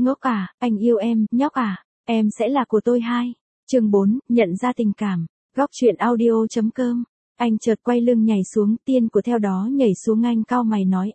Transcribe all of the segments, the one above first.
ngốc à, anh yêu em, nhóc à, em sẽ là của tôi hai. Chương 4, nhận ra tình cảm. Góc truyện audio.com. Anh chợt quay lưng nhảy xuống, Tiên của theo đó nhảy xuống, anh cau mày nói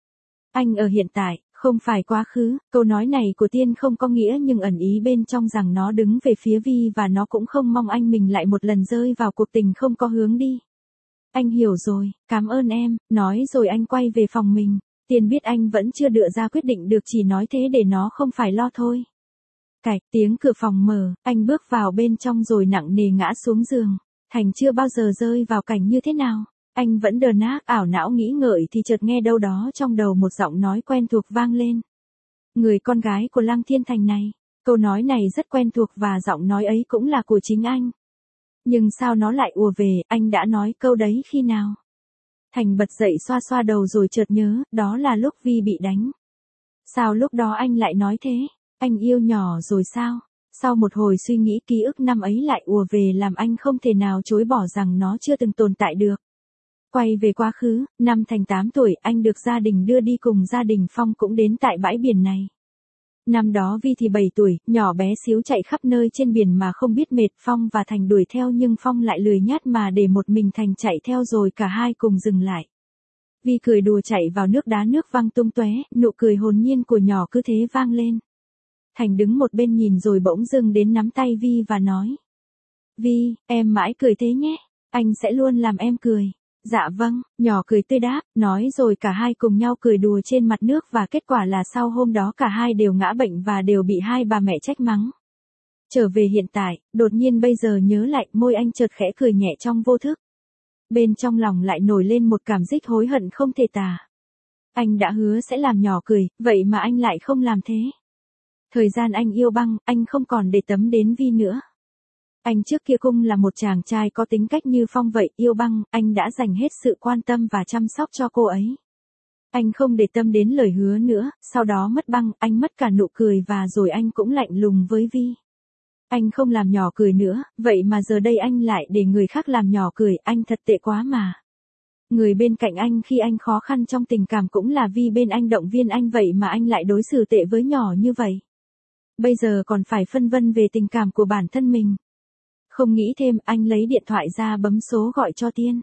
anh ở hiện tại, không phải quá khứ. Câu nói này của Tiên không có nghĩa nhưng ẩn ý bên trong rằng nó đứng về phía Vi và nó cũng không mong anh mình lại một lần rơi vào cuộc tình không có hướng đi. Anh hiểu rồi, cảm ơn em, nói rồi anh quay về phòng mình. Tiên biết anh vẫn chưa đưa ra quyết định được, chỉ nói thế để nó không phải lo thôi. Cạch, tiếng cửa phòng mở, anh bước vào bên trong rồi nặng nề ngã xuống giường. Thành chưa bao giờ rơi vào cảnh như thế nào. Anh vẫn đờ ác ảo não nghĩ ngợi thì chợt nghe đâu đó trong đầu một giọng nói quen thuộc vang lên. Người con gái của Lăng Thiên Thành này. Câu nói này rất quen thuộc và giọng nói ấy cũng là của chính anh. Nhưng sao nó lại ùa về, anh đã nói câu đấy khi nào? Thành bật dậy xoa xoa đầu rồi chợt nhớ, đó là lúc Vi bị đánh. Sao lúc đó anh lại nói thế? Anh yêu nhỏ rồi sao? Sau một hồi suy nghĩ, ký ức năm ấy lại ùa về làm anh không thể nào chối bỏ rằng nó chưa từng tồn tại được. Quay về quá khứ, năm Thành 8 tuổi, anh được gia đình đưa đi cùng gia đình Phong cũng đến tại bãi biển này. Năm đó Vi thì 7 tuổi, nhỏ bé xíu chạy khắp nơi trên biển mà không biết mệt. Phong và Thành đuổi theo nhưng Phong lại lười nhát mà để một mình Thành chạy theo rồi cả hai cùng dừng lại. Vi cười đùa chạy vào nước, đá nước văng tung tóe, nụ cười hồn nhiên của nhỏ cứ thế vang lên. Thành đứng một bên nhìn rồi bỗng dưng đến nắm tay Vi và nói. Vi, em mãi cười thế nhé, anh sẽ luôn làm em cười. Dạ vâng, nhỏ cười tươi đáp, nói rồi cả hai cùng nhau cười đùa trên mặt nước và kết quả là sau hôm đó cả hai đều ngã bệnh và đều bị hai bà mẹ trách mắng. Trở về hiện tại, đột nhiên bây giờ nhớ lại, môi anh chợt khẽ cười nhẹ trong vô thức. Bên trong lòng lại nổi lên một cảm giác hối hận không thể tả. Anh đã hứa sẽ làm nhỏ cười, vậy mà anh lại không làm thế. Thời gian anh yêu Băng, anh không còn để tâm đến Vi nữa. Anh trước kia cũng là một chàng trai có tính cách như Phong vậy, yêu Băng, anh đã dành hết sự quan tâm và chăm sóc cho cô ấy. Anh không để tâm đến lời hứa nữa, sau đó mất Băng, anh mất cả nụ cười và rồi anh cũng lạnh lùng với Vi. Anh không làm nhỏ cười nữa, vậy mà giờ đây anh lại để người khác làm nhỏ cười, anh thật tệ quá mà. Người bên cạnh anh khi anh khó khăn trong tình cảm cũng là Vi bên anh động viên anh, vậy mà anh lại đối xử tệ với nhỏ như vậy. Bây giờ còn phải phân vân về tình cảm của bản thân mình. Không nghĩ thêm, anh lấy điện thoại ra bấm số gọi cho Tiên.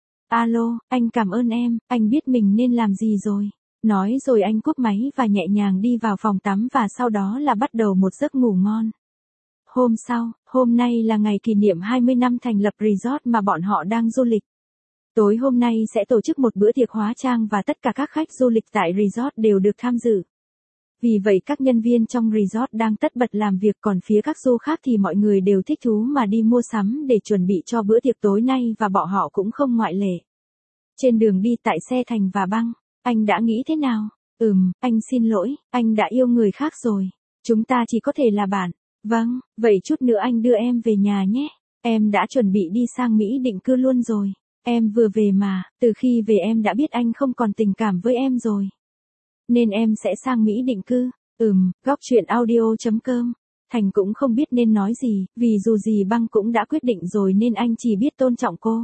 Alo, anh cảm ơn em, anh biết mình nên làm gì rồi. Nói rồi anh cúp máy và nhẹ nhàng đi vào phòng tắm và sau đó là bắt đầu một giấc ngủ ngon. Hôm sau, hôm nay là ngày kỷ niệm 20 năm thành lập resort mà bọn họ đang du lịch. Tối hôm nay sẽ tổ chức một bữa tiệc hóa trang và tất cả các khách du lịch tại resort đều được tham dự. Vì vậy các nhân viên trong resort đang tất bật làm việc, còn phía các du khách thì mọi người đều thích thú mà đi mua sắm để chuẩn bị cho bữa tiệc tối nay và bọn họ cũng không ngoại lệ. Trên đường đi tại xe Thành và Băng, anh đã nghĩ thế nào? Anh xin lỗi, anh đã yêu người khác rồi. Chúng ta chỉ có thể là bạn. Vâng, vậy chút nữa anh đưa em về nhà nhé. Em đã chuẩn bị đi sang Mỹ định cư luôn rồi. Em vừa về mà, từ khi về em đã biết anh không còn tình cảm với em rồi. Nên em sẽ sang Mỹ định cư. Góc truyện audio.com. Thành cũng không biết nên nói gì, vì dù gì Băng cũng đã quyết định rồi nên anh chỉ biết tôn trọng cô.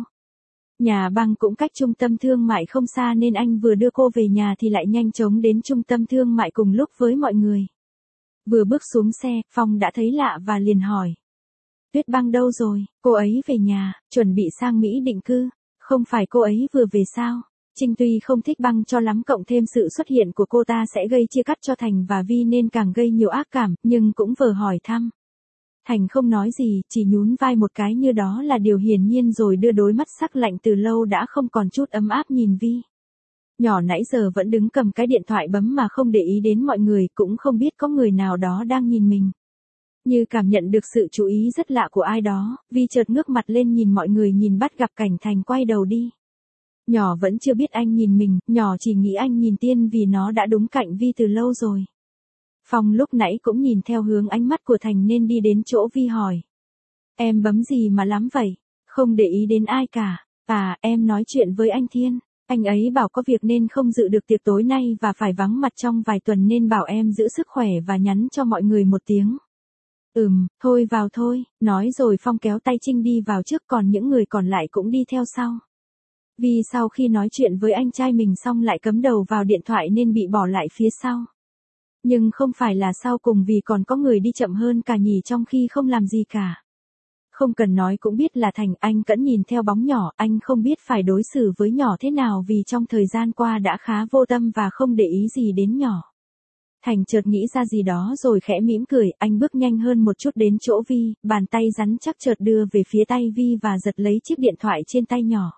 Nhà Băng cũng cách trung tâm thương mại không xa nên anh vừa đưa cô về nhà thì lại nhanh chóng đến trung tâm thương mại cùng lúc với mọi người. Vừa bước xuống xe, Phong đã thấy lạ và liền hỏi. Tuyết Băng đâu rồi? Cô ấy về nhà, chuẩn bị sang Mỹ định cư. Không phải cô ấy vừa về sao? Trinh tuy không thích Băng cho lắm, cộng thêm sự xuất hiện của cô ta sẽ gây chia cắt cho Thành và Vi nên càng gây nhiều ác cảm, nhưng cũng vờ hỏi thăm. Thành không nói gì, chỉ nhún vai một cái như đó là điều hiển nhiên rồi đưa đôi mắt sắc lạnh từ lâu đã không còn chút ấm áp nhìn Vi. Nhỏ nãy giờ vẫn đứng cầm cái điện thoại bấm mà không để ý đến mọi người, cũng không biết có người nào đó đang nhìn mình. Như cảm nhận được sự chú ý rất lạ của ai đó, Vi chợt ngước mặt lên nhìn mọi người, nhìn bắt gặp cảnh Thành quay đầu đi. Nhỏ vẫn chưa biết anh nhìn mình, nhỏ chỉ nghĩ anh nhìn Tiên vì nó đã đúng cạnh Vi từ lâu rồi. Phong lúc nãy cũng nhìn theo hướng ánh mắt của Thành nên đi đến chỗ Vi hỏi. Em bấm gì mà lắm vậy? Không để ý đến ai cả. À, em nói chuyện với anh Thiên. Anh ấy bảo có việc nên không dự được tiệc tối nay và phải vắng mặt trong vài tuần nên bảo em giữ sức khỏe và nhắn cho mọi người một tiếng. Thôi vào thôi, nói rồi Phong kéo tay Trinh đi vào trước, còn những người còn lại cũng đi theo sau. Vì sau khi nói chuyện với anh trai mình xong lại cắm đầu vào điện thoại nên bị bỏ lại phía sau. Nhưng không phải là sau cùng vì còn có người đi chậm hơn cả nhỉ trong khi không làm gì cả. Không cần nói cũng biết là Thành, anh cẫn nhìn theo bóng nhỏ, anh không biết phải đối xử với nhỏ thế nào vì trong thời gian qua đã khá vô tâm và không để ý gì đến nhỏ. Thành chợt nghĩ ra gì đó rồi khẽ mỉm cười, anh bước nhanh hơn một chút đến chỗ Vi, bàn tay rắn chắc chợt đưa về phía tay Vi và giật lấy chiếc điện thoại trên tay nhỏ.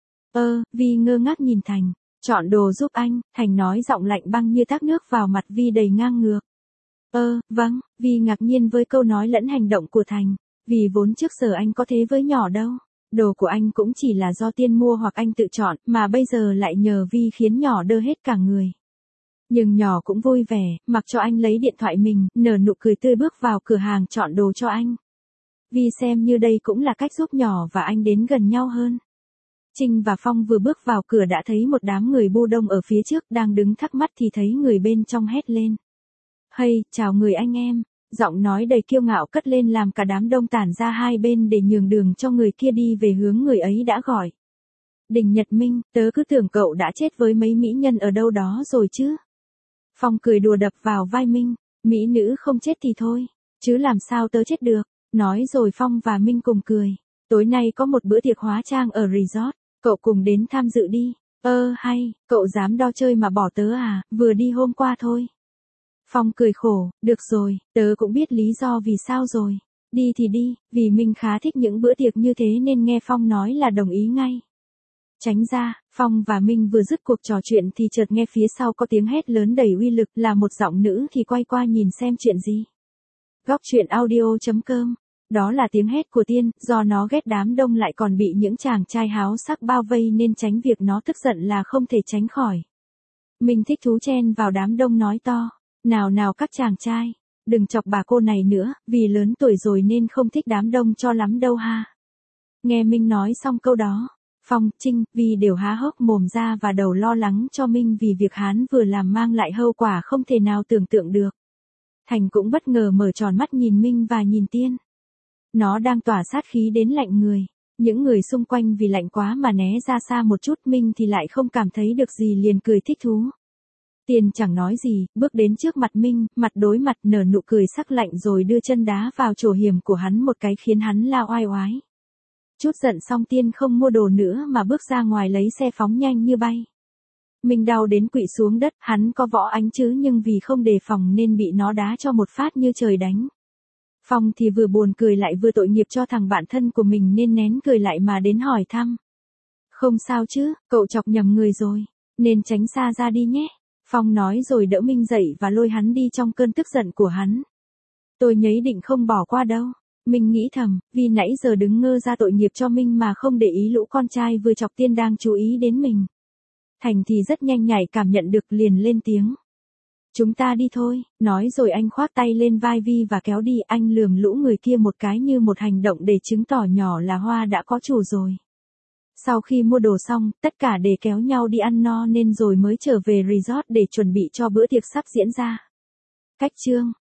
Vi ngơ ngác nhìn Thành, chọn đồ giúp anh, Thành nói giọng lạnh băng như thác nước vào mặt Vi đầy ngang ngược. Vâng, Vi ngạc nhiên với câu nói lẫn hành động của Thành, vì vốn trước giờ anh có thế với nhỏ đâu. Đồ của anh cũng chỉ là do Tiên mua hoặc anh tự chọn, mà bây giờ lại nhờ Vi khiến nhỏ đơ hết cả người. Nhưng nhỏ cũng vui vẻ, mặc cho anh lấy điện thoại mình, nở nụ cười tươi bước vào cửa hàng chọn đồ cho anh. Vi xem như đây cũng là cách giúp nhỏ và anh đến gần nhau hơn. Trinh và Phong vừa bước vào cửa đã thấy một đám người bu đông ở phía trước đang đứng thắc mắc thì thấy người bên trong hét lên. Hey, chào người anh em, giọng nói đầy kiêu ngạo cất lên làm cả đám đông tản ra hai bên để nhường đường cho người kia đi về hướng người ấy đã gọi. Đình Nhật Minh, tớ cứ tưởng cậu đã chết với mấy mỹ nhân ở đâu đó rồi chứ. Phong cười đùa đập vào vai Minh, mỹ nữ không chết thì thôi, chứ làm sao tớ chết được. Nói rồi Phong và Minh cùng cười. Tối nay có một bữa tiệc hóa trang ở resort, cậu cùng đến tham dự đi. Hay, cậu dám đo chơi mà bỏ tớ à, vừa đi hôm qua thôi. Phong cười khổ, được rồi, tớ cũng biết lý do vì sao rồi. Đi thì đi, vì Minh khá thích những bữa tiệc như thế nên nghe Phong nói là đồng ý ngay. Tránh ra, Phong và Minh vừa dứt cuộc trò chuyện thì chợt nghe phía sau có tiếng hét lớn đầy uy lực là một giọng nữ thì quay qua nhìn xem chuyện gì. Góc truyện audio.com. Đó là tiếng hét của Tiên, do nó ghét đám đông lại còn bị những chàng trai háo sắc bao vây nên tránh việc nó tức giận là không thể tránh khỏi. Minh thích thú chen vào đám đông nói to. Nào các chàng trai, đừng chọc bà cô này nữa, vì lớn tuổi rồi nên không thích đám đông cho lắm đâu ha. Nghe Minh nói xong câu đó, Phong, Trinh, Vi đều há hốc mồm ra và đầu lo lắng cho Minh vì việc hắn vừa làm mang lại hậu quả không thể nào tưởng tượng được. Thành cũng bất ngờ mở tròn mắt nhìn Minh và nhìn Tiên. Nó đang tỏa sát khí đến lạnh người. Những người xung quanh vì lạnh quá mà né ra xa một chút, Minh thì lại không cảm thấy được gì liền cười thích thú. Tiên chẳng nói gì, bước đến trước mặt Minh, mặt đối mặt nở nụ cười sắc lạnh rồi đưa chân đá vào chỗ hiểm của hắn một cái khiến hắn lao oai oái. Chút giận xong Tiên không mua đồ nữa mà bước ra ngoài lấy xe phóng nhanh như bay. Minh đau đến quỵ xuống đất, hắn có võ ánh chứ nhưng vì không đề phòng nên bị nó đá cho một phát như trời đánh. Phong thì vừa buồn cười lại vừa tội nghiệp cho thằng bạn thân của mình nên nén cười lại mà đến hỏi thăm. Không sao chứ, cậu chọc nhầm người rồi, nên tránh xa ra đi nhé. Phong nói rồi đỡ Minh dậy và lôi hắn đi trong cơn tức giận của hắn. Tôi nhấy định không bỏ qua đâu. Minh nghĩ thầm, vì nãy giờ đứng ngơ ra tội nghiệp cho Minh mà không để ý lũ con trai vừa chọc Tiên đang chú ý đến mình. Thành thì rất nhanh nhạy cảm nhận được liền lên tiếng. Chúng ta đi thôi, nói rồi anh khoác tay lên vai Vi và kéo đi, anh lườm lũ người kia một cái như một hành động để chứng tỏ nhỏ là Hoa đã có chủ rồi. Sau khi mua đồ xong, tất cả để kéo nhau đi ăn no nên rồi mới trở về resort để chuẩn bị cho bữa tiệc sắp diễn ra. Cách chương